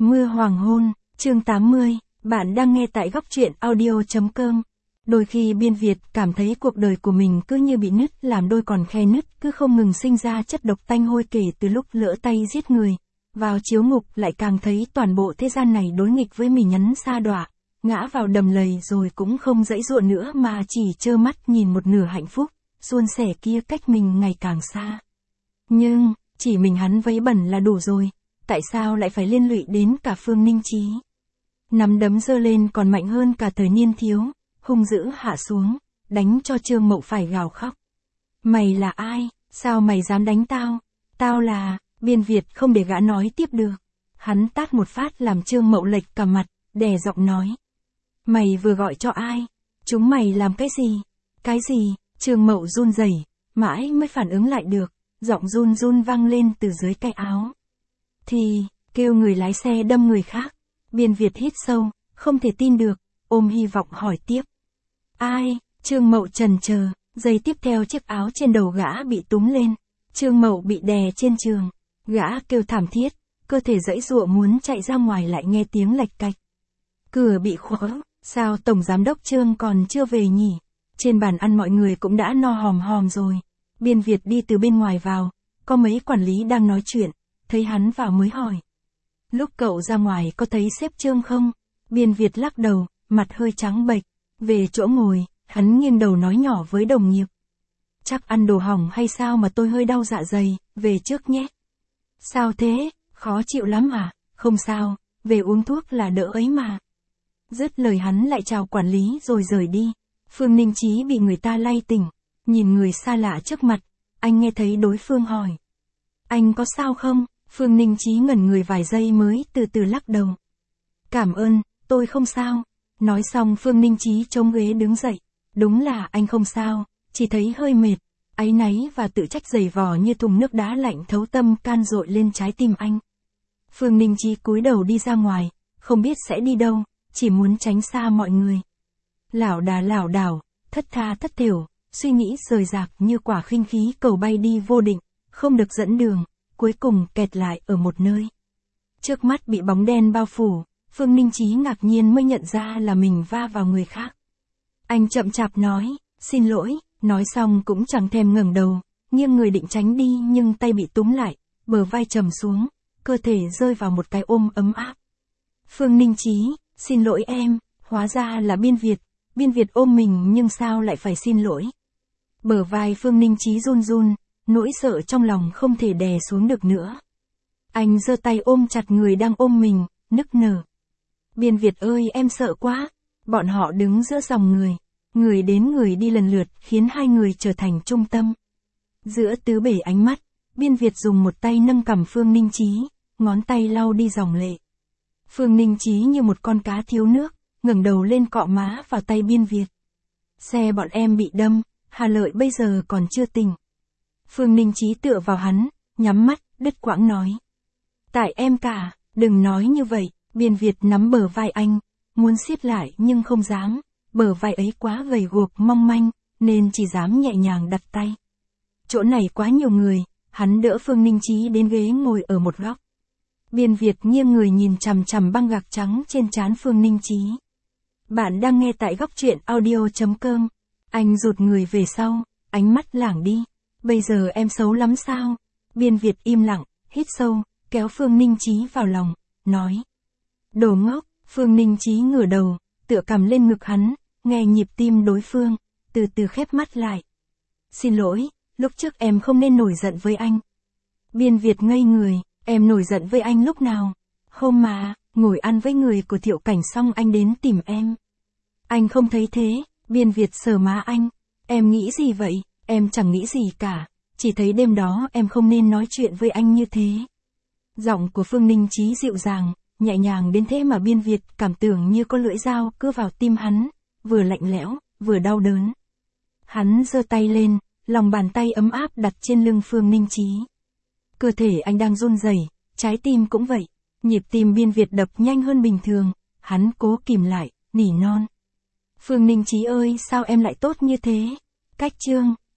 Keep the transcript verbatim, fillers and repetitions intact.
Mưa hoàng hôn, chương tám mươi, bạn đang nghe tại góc truyện audio.com. Đôi khi Biên Việt cảm thấy cuộc đời của mình cứ như bị nứt làm đôi còn khe nứt, cứ không ngừng sinh ra chất độc tanh hôi kể từ lúc lỡ tay giết người. Vào chiếu ngục lại càng thấy toàn bộ thế gian này đối nghịch với mình, nhắn sa đọa, ngã vào đầm lầy rồi cũng không dãy dụa nữa mà chỉ trơ mắt nhìn một nửa hạnh phúc, suôn sẻ kia cách mình ngày càng xa. Nhưng, chỉ mình hắn vấy bẩn là đủ rồi. Tại sao lại phải liên lụy đến cả Phương Ninh Chí? Nắm đấm giơ lên còn mạnh hơn cả thời niên thiếu, hung dữ hạ xuống, đánh cho Trương Mậu phải gào khóc. Mày là ai? Sao mày dám đánh tao? Tao là... Biên Việt không để gã nói tiếp được. Hắn tát một phát làm Trương Mậu lệch cả mặt, đè giọng nói. Mày vừa gọi cho ai? Chúng mày làm cái gì? Cái gì? Trương Mậu run rẩy, mãi mới phản ứng lại được, giọng run run vang lên từ dưới cái áo. Thì, kêu người lái xe đâm người khác. Biên Việt hít sâu, không thể tin được, ôm hy vọng hỏi tiếp. Ai? Trương Mậu trần chờ, giây tiếp theo chiếc áo trên đầu gã bị túm lên. Trương Mậu bị đè trên giường, gã kêu thảm thiết, cơ thể giãy giụa muốn chạy ra ngoài lại nghe tiếng lạch cạch. Cửa bị khóa, sao Tổng Giám đốc Trương còn chưa về nhỉ? Trên bàn ăn mọi người cũng đã no hòm hòm rồi. Biên Việt đi từ bên ngoài vào, có mấy quản lý đang nói chuyện. Thấy hắn vào mới hỏi. Lúc cậu ra ngoài có thấy sếp Trương không? Biên Việt lắc đầu, mặt hơi trắng bệch. Về chỗ ngồi, hắn nghiêng đầu nói nhỏ với đồng nghiệp. Chắc ăn đồ hỏng hay sao mà tôi hơi đau dạ dày, về trước nhé. Sao thế, khó chịu lắm à? Không sao, về uống thuốc là đỡ ấy mà. Dứt lời hắn lại chào quản lý rồi rời đi. Phương Ninh Chí bị người ta lay tỉnh, nhìn người xa lạ trước mặt, anh nghe thấy đối phương hỏi. Anh có sao không? Phương Ninh Chí ngẩn người vài giây mới từ từ lắc đầu. Cảm ơn, tôi không sao. Nói xong Phương Ninh Chí chống ghế đứng dậy. Đúng là anh không sao, chỉ thấy hơi mệt, áy náy và tự trách dày vò như thùng nước đá lạnh thấu tâm can dội lên trái tim anh. Phương Ninh Chí cúi đầu đi ra ngoài, không biết sẽ đi đâu, chỉ muốn tránh xa mọi người. Lảo đà lảo đảo, thất tha thất thểu, suy nghĩ rời rạc như quả khinh khí cầu bay đi vô định, không được dẫn đường. Cuối cùng kẹt lại ở một nơi. Trước mắt bị bóng đen bao phủ, Phương Ninh Chí ngạc nhiên mới nhận ra là mình va vào người khác. Anh chậm chạp nói, xin lỗi, nói xong cũng chẳng thèm ngẩng đầu, nghiêng người định tránh đi nhưng tay bị túm lại, bờ vai trầm xuống, cơ thể rơi vào một cái ôm ấm áp. Phương Ninh Chí, xin lỗi em, hóa ra là Biên Việt, Biên Việt ôm mình nhưng sao lại phải xin lỗi. Bờ vai Phương Ninh Chí run run. Nỗi sợ trong lòng không thể đè xuống được nữa. Anh giơ tay ôm chặt người đang ôm mình, nức nở. Biên Việt ơi em sợ quá. Bọn họ đứng giữa dòng người. Người đến người đi lần lượt khiến hai người trở thành trung tâm. Giữa tứ bể ánh mắt, Biên Việt dùng một tay nâng cằm Phương Ninh Chí, ngón tay lau đi dòng lệ. Phương Ninh Chí như một con cá thiếu nước, ngẩng đầu lên cọ má vào tay Biên Việt. Xe bọn em bị đâm, Hà Lợi bây giờ còn chưa tỉnh. Phương Ninh Chí tựa vào hắn, nhắm mắt, đứt quãng nói. Tại em cả, đừng nói như vậy. Biên Việt nắm bờ vai anh, muốn siết lại nhưng không dám, bờ vai ấy quá gầy guộc mong manh, nên chỉ dám nhẹ nhàng đặt tay. Chỗ này quá nhiều người, hắn đỡ Phương Ninh Chí đến ghế ngồi ở một góc. Biên Việt nghiêng người nhìn chằm chằm băng gạc trắng trên trán Phương Ninh Chí. Bạn đang nghe tại góc truyện audio.com. Anh rụt người về sau, ánh mắt lảng đi. Bây giờ em xấu lắm sao? Biên Việt im lặng, hít sâu, kéo Phương Ninh Chí vào lòng, nói. Đồ ngốc. Phương Ninh Chí ngửa đầu, tựa cằm lên ngực hắn, nghe nhịp tim đối phương, từ từ khép mắt lại. Xin lỗi, lúc trước em không nên nổi giận với anh. Biên Việt ngây người, em nổi giận với anh lúc nào? Hôm mà, ngồi ăn với người của Thiệu Cảnh xong anh đến tìm em. Anh không thấy thế. Biên Việt sờ má anh. Em nghĩ gì vậy? Em chẳng nghĩ gì cả, chỉ thấy đêm đó em không nên nói chuyện với anh như thế. Giọng của Phương Ninh Chí dịu dàng, nhẹ nhàng đến thế mà Biên Việt cảm tưởng như có lưỡi dao cưa vào tim hắn, vừa lạnh lẽo, vừa đau đớn. Hắn giơ tay lên, lòng bàn tay ấm áp đặt trên lưng Phương Ninh Chí. Cơ thể anh đang run rẩy, trái tim cũng vậy, nhịp tim Biên Việt đập nhanh hơn bình thường, hắn cố kìm lại, nỉ non. Phương Ninh Chí ơi sao em lại tốt như thế? Cách Trương,